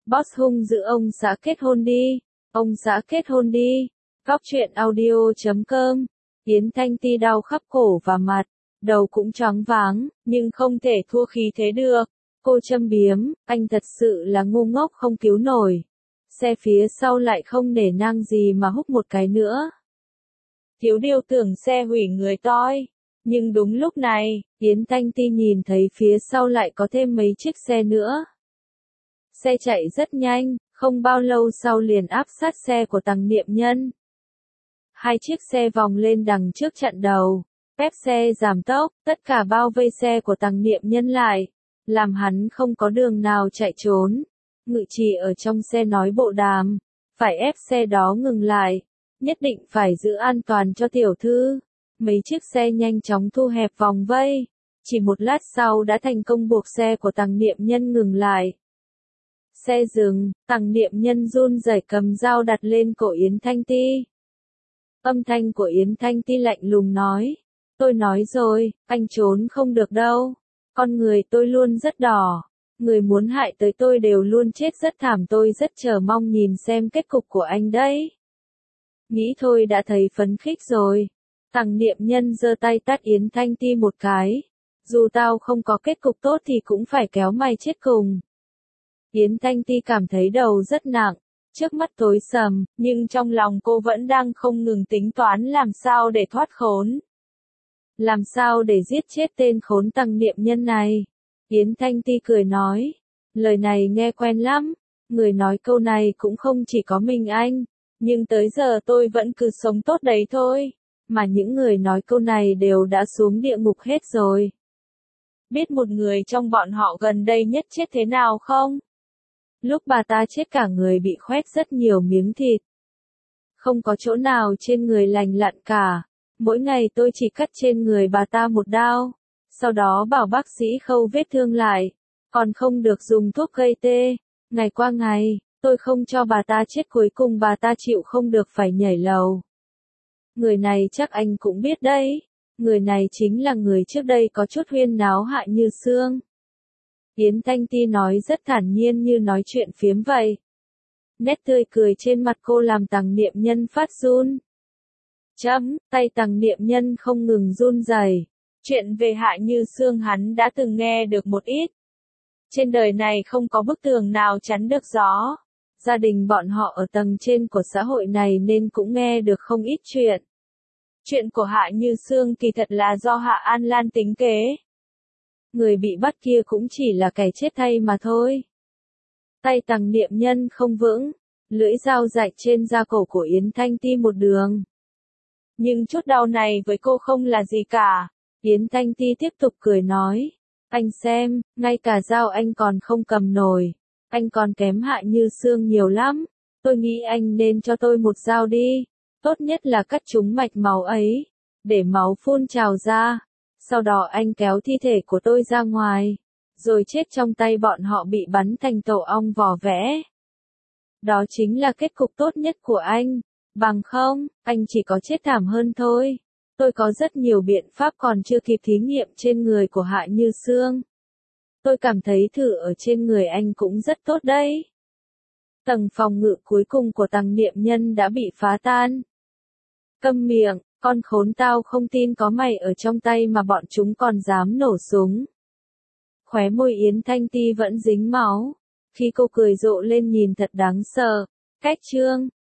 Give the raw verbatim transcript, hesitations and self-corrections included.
Boss hung dữ ông xã kết hôn đi, ông xã kết hôn đi. Góc truyện audio chấm com. Yến Thanh Ti đau khắp cổ và mặt, đầu cũng choáng váng, nhưng không thể thua khí thế được. Cô châm biếm, anh thật sự là ngu ngốc không cứu nổi. Xe phía sau lại không nể nang gì mà húc một cái nữa. Thiếu điều tưởng xe hủy người toi. Nhưng đúng lúc này, Yến Thanh Ti nhìn thấy phía sau lại có thêm mấy chiếc xe nữa. Xe chạy rất nhanh, không bao lâu sau liền áp sát xe của Tằng Niệm Nhân. Hai chiếc xe vòng lên đằng trước chặn đầu, phép xe giảm tốc, tất cả bao vây xe của Tằng Niệm Nhân lại, làm hắn không có đường nào chạy trốn. Ngự trì ở trong xe nói bộ đàm, phải ép xe đó ngừng lại, nhất định phải giữ an toàn cho tiểu thư. Mấy chiếc xe nhanh chóng thu hẹp vòng vây, chỉ một lát sau đã thành công buộc xe của Tằng Niệm Nhân ngừng lại. Xe dừng, Tằng Niệm Nhân run rẩy cầm dao đặt lên cổ Yến Thanh Ti. Âm thanh của Yến Thanh Ti lạnh lùng nói, tôi nói rồi, anh trốn không được đâu. Con người tôi luôn rất đỏ, người muốn hại tới tôi đều luôn chết rất thảm, tôi rất chờ mong nhìn xem kết cục của anh đấy. Nghĩ thôi đã thấy phấn khích rồi. Tằng Niệm Nhân giơ tay tát Yến Thanh Ti một cái. Dù tao không có kết cục tốt thì cũng phải kéo mày chết cùng. Yến Thanh Ti cảm thấy đầu rất nặng, trước mắt tối sầm, nhưng trong lòng cô vẫn đang không ngừng tính toán làm sao để thoát khốn. Làm sao để giết chết tên khốn Tằng Niệm Nhân này. Yến Thanh Ti cười nói, lời này nghe quen lắm, người nói câu này cũng không chỉ có mình anh, nhưng tới giờ tôi vẫn cứ sống tốt đấy thôi, mà những người nói câu này đều đã xuống địa ngục hết rồi. Biết một người trong bọn họ gần đây nhất chết thế nào không? Lúc bà ta chết cả người bị khoét rất nhiều miếng thịt. Không có chỗ nào trên người lành lặn cả. Mỗi ngày tôi chỉ cắt trên người bà ta một đao. Sau đó bảo bác sĩ khâu vết thương lại. Còn không được dùng thuốc gây tê. Ngày qua ngày, tôi không cho bà ta chết, cuối cùng bà ta chịu không được phải nhảy lầu. Người này chắc anh cũng biết đấy. Người này chính là người trước đây có chút huyên náo Hạ Như Sương. Yến Thanh Ti nói rất thản nhiên như nói chuyện phiếm vậy. Nét tươi cười trên mặt cô làm Tằng Niệm Nhân phát run. Chấm, tay Tằng Niệm Nhân không ngừng run rẩy. Chuyện về Hạ Như Sương hắn đã từng nghe được một ít. Trên đời này không có bức tường nào chắn được gió. Gia đình bọn họ ở tầng trên của xã hội này nên cũng nghe được không ít chuyện. Chuyện của Hạ Như Sương kỳ thật là do Hạ An Lan tính kế. Người bị bắt kia cũng chỉ là kẻ chết thay mà thôi. Tay Tằng Niệm Nhân không vững, lưỡi dao rạch trên da cổ của Yến Thanh Ti một đường. Nhưng chút đau này với cô không là gì cả. Yến Thanh Ti tiếp tục cười nói, anh xem, ngay cả dao anh còn không cầm nổi. Anh còn kém Hạ Như Sương nhiều lắm. Tôi nghĩ anh nên cho tôi một dao đi. Tốt nhất là cắt trúng mạch máu ấy, để máu phun trào ra. Sau đó anh kéo thi thể của tôi ra ngoài, rồi chết trong tay bọn họ bị bắn thành tổ ong vỏ vẽ. Đó chính là kết cục tốt nhất của anh. Bằng không, anh chỉ có chết thảm hơn thôi. Tôi có rất nhiều biện pháp còn chưa kịp thí nghiệm trên người của Hạ Như Sương. Tôi cảm thấy thử ở trên người anh cũng rất tốt đấy. Tầng phòng ngự cuối cùng của Tằng Niệm Nhân đã bị phá tan. Câm miệng, con khốn, tao không tin có mày ở trong tay mà bọn chúng còn dám nổ súng. Khóe môi Yến Thanh Ti vẫn dính máu. Khi cô cười rộ lên nhìn thật đáng sợ. Cách chương